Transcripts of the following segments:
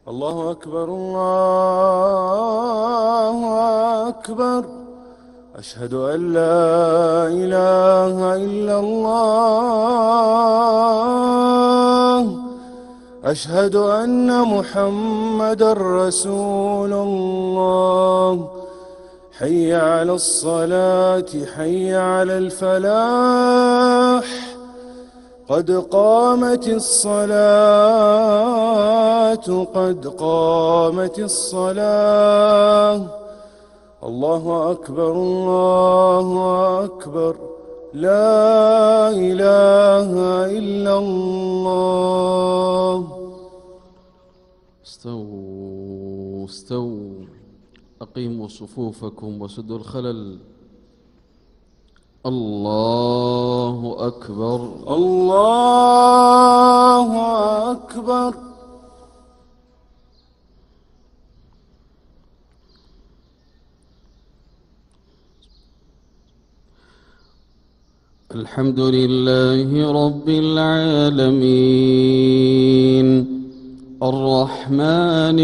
الله أكبر الله أكبر. أشهد أن لا إله إلا الله. أشهد أن محمدًا رسول الله. حي على الصلاة حي على الفلاح. قد قامت الصلاة قد قامت الصلاة. الله أكبر الله أكبر. لا إله إلا الله. استووا استووا، أقيموا صفوفكم وسدوا الخلل. الله أكبر الله أكبر. الحمد لله رب العالمين الرحمن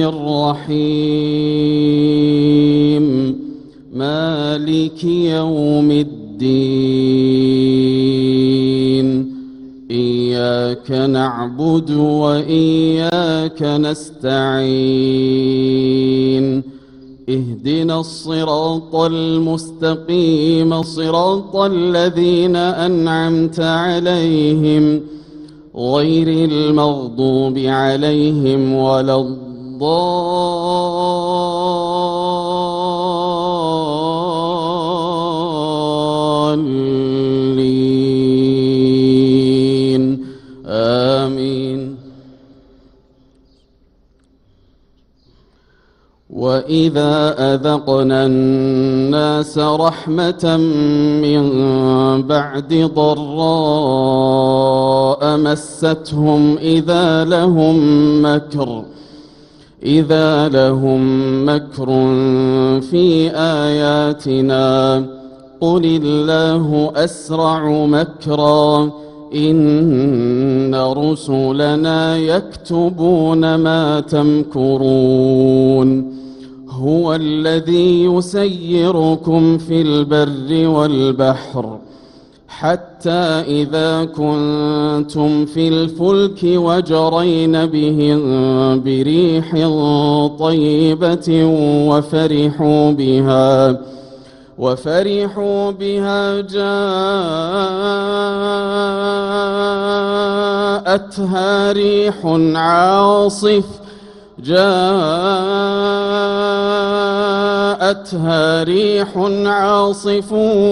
الرحيم مالك يوم الدين. إياك نعبد وإياك نستعين. اهدنا الصراط المستقيم صراط الذين أنعمت عليهم غير المغضوب عليهم ولا الضالين. آمين. وإذا أذقنا الناس رحمة من بعد ضراء مستهم إذا لهم مكر في آياتنا قل الله أسرع مكرا إن رسلنا يكتبون ما تمكرون. هو الذي يسيركم في البر والبحر حتى إذا كنتم في الفلك وجرين بهم بريح طيبة وفرحوا بها جاءتها ريح عاصف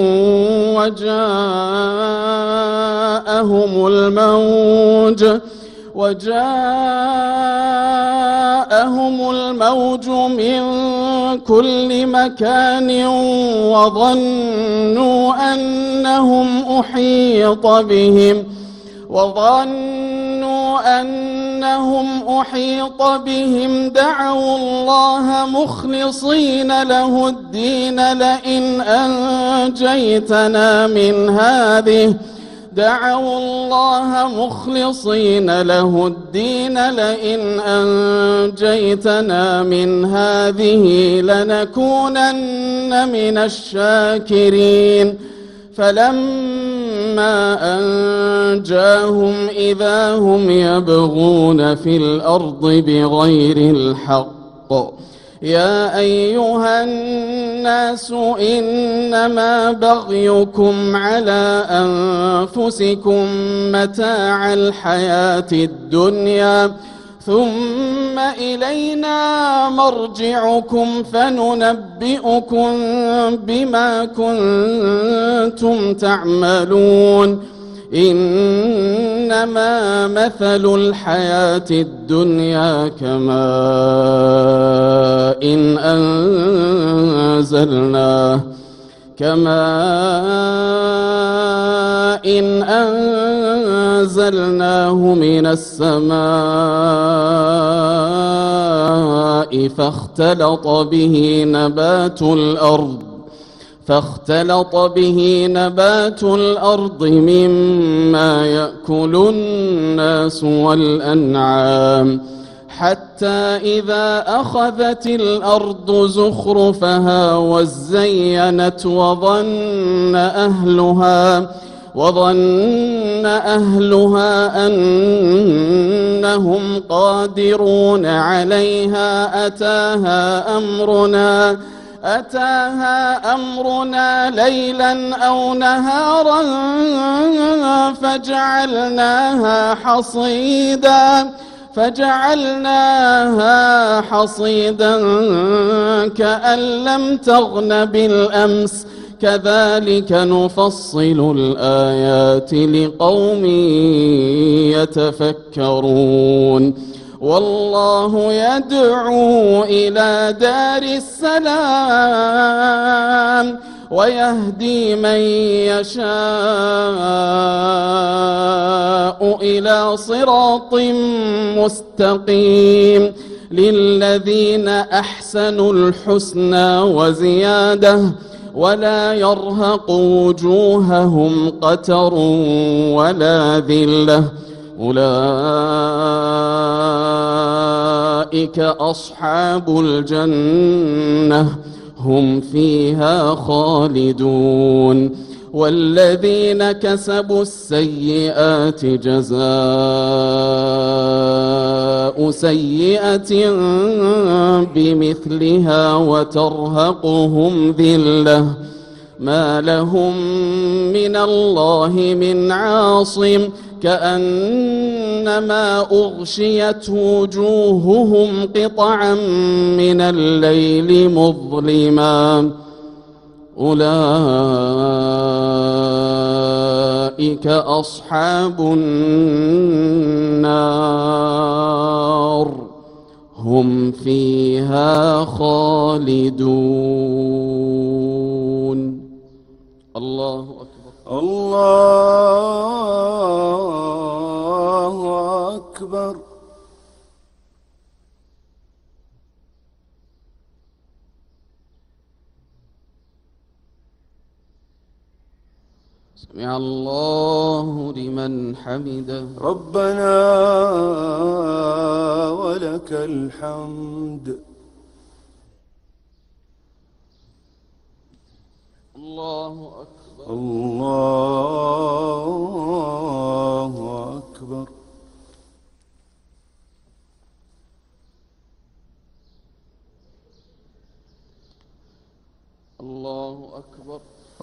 وجاءهم الموج من كل مكان وظنوا أنهم أحيط بهم دعوا الله مخلصين له الدين لئن أنجيتنا من هذه لنكونن من الشاكرين. فلما أنجاهم إذا هم يبغون في الأرض بغير الحق. يا أيها الناس إنما بغيكم على أنفسكم متاع الحياة الدنيا ثم إلينا مرجعكم فننبئكم بما كنتم تعملون. إنما مثل الحياة الدنيا كماء إن أنزلناه من السماء فاختلط به نبات الأرض مما يأكل الناس والأنعام حتى إذا أخذت الأرض زخرفها وزينت وظن أهلها أنهم قادرون عليها أتاها أمرنا ليلا أو نهارا فجعلناها حصيدا كأن لم تغن بالأمس كذلك نفصل الآيات لقوم يتفكرون والله يدعو إلى دار السلام ويهدي من يشاء إلى صراط مستقيم للذين أحسنوا الحسنى وزيادة ولا يرهق وجوههم قتر ولا ذلة أولئك أصحاب الجنة هم فيها خالدون والذين كسبوا السيئات جزاء سيئة بمثلها وترهقهم ذلة ما لهم من الله من عاصم كأنما أغشيت وجوههم قطعا من الليل مظلما أولئك أصحاب النار هم فيها خالدون. الله أكبر. الله أكبر. سمع الله لمن حمده. ربنا ولك الحمد. الله أكبر. الله أكبر. الله أكبر.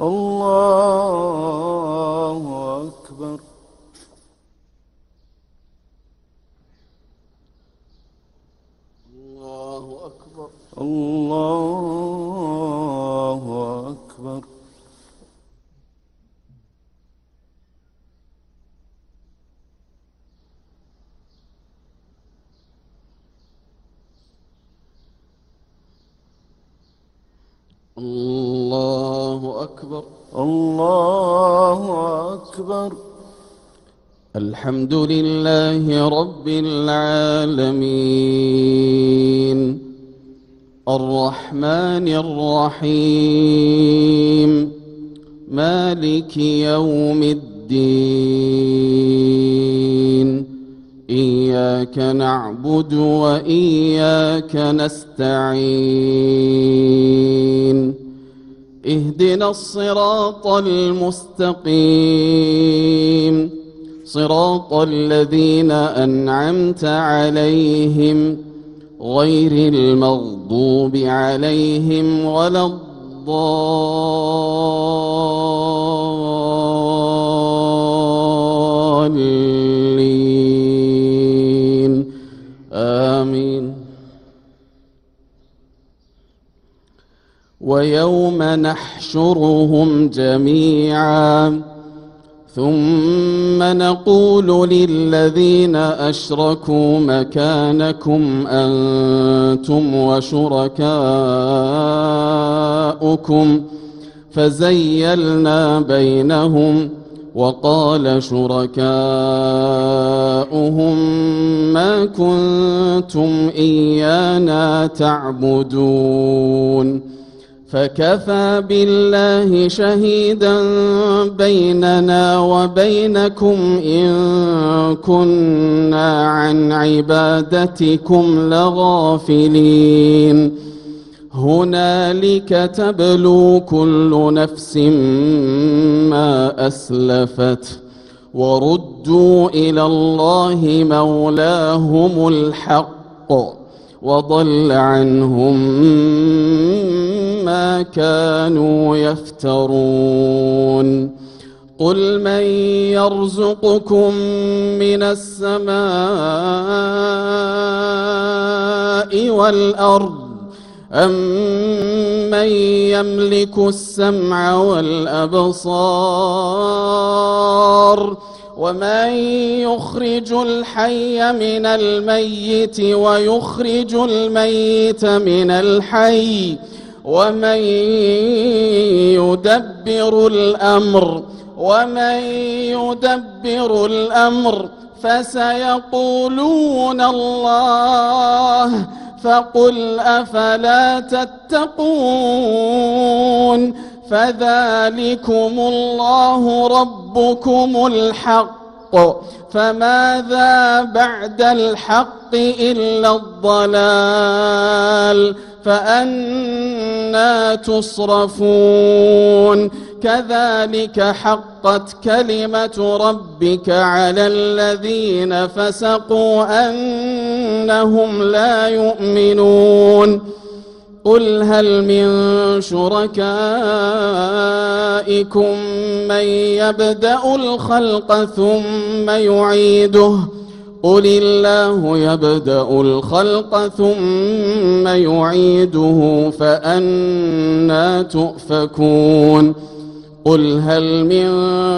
الله أكبر. الله أكبر. الله أكبر. الله أكبر. الله أكبر. الحمد لله رب العالمين الرحمن الرحيم مالك يوم الدين إياك نعبد وإياك نستعين اهدنا الصراط المستقيم صراط الذين أنعمت عليهم غير المغضوب عليهم ولا الضالين آمين. ويوم نحشرهم جميعا ثم نقول للذين أشركوا مكانكم أنتم وشركاؤكم فزيلنا بينهم وقال شركاؤهم ما كنتم إيانا تعبدون فكفى بالله شهيدا بيننا وبينكم إن كنا عن عبادتكم لغافلين هنالك تبلو كل نفس ما أسلفت وردوا إلى الله مولاهم الحق وضل عنهم ما كانوا يفترون قل من يرزقكم من السماء والأرض أمن يملك السمع والأبصار ومن يخرج الحي من الميت ويخرج الميت من الحي ومن يدبر الأمر فسيقولون الله فقل أفلا تتقون فذلكم الله ربكم الحق فماذا بعد الحق إلا الضلال فأنى تصرفون كذلك حقت كلمة ربك على الذين فسقوا أنهم لا يؤمنون قل هل من شركائكم من يبدأ الخلق ثم يعيده قل الله يبدأ الخلق ثم يعيده فأنى تؤفكون قل هل من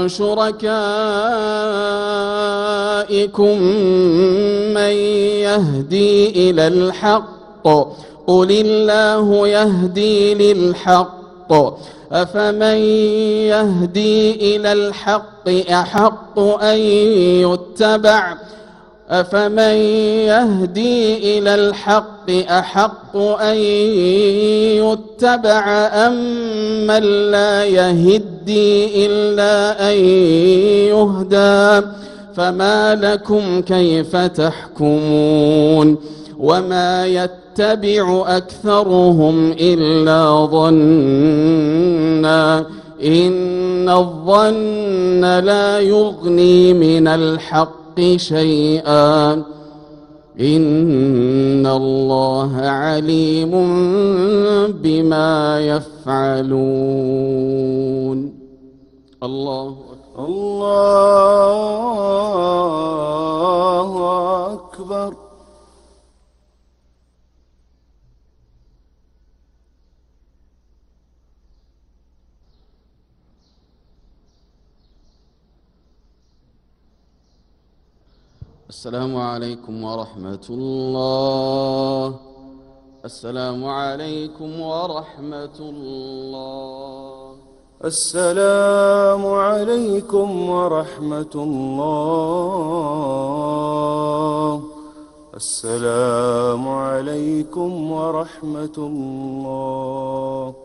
شركائكم من يهدي إلى الحق قل الله يهدي للحق أفمن يهدي إلى الحق أحق أن يتبع أفمن يهدي إلى الحق أحق أن يتبع أم من لا يهدي إلا أن يهدى فما لكم كيف تحكمون وما يتبع أكثرهم إلا ظنا إن الظن لا يغني من الحق شيئا إن الله عليم بما يفعلون الله أكبر الله أكبر السلام عليكم ورحمة الله السلام عليكم ورحمة الله السلام عليكم ورحمة الله السلام عليكم ورحمة الله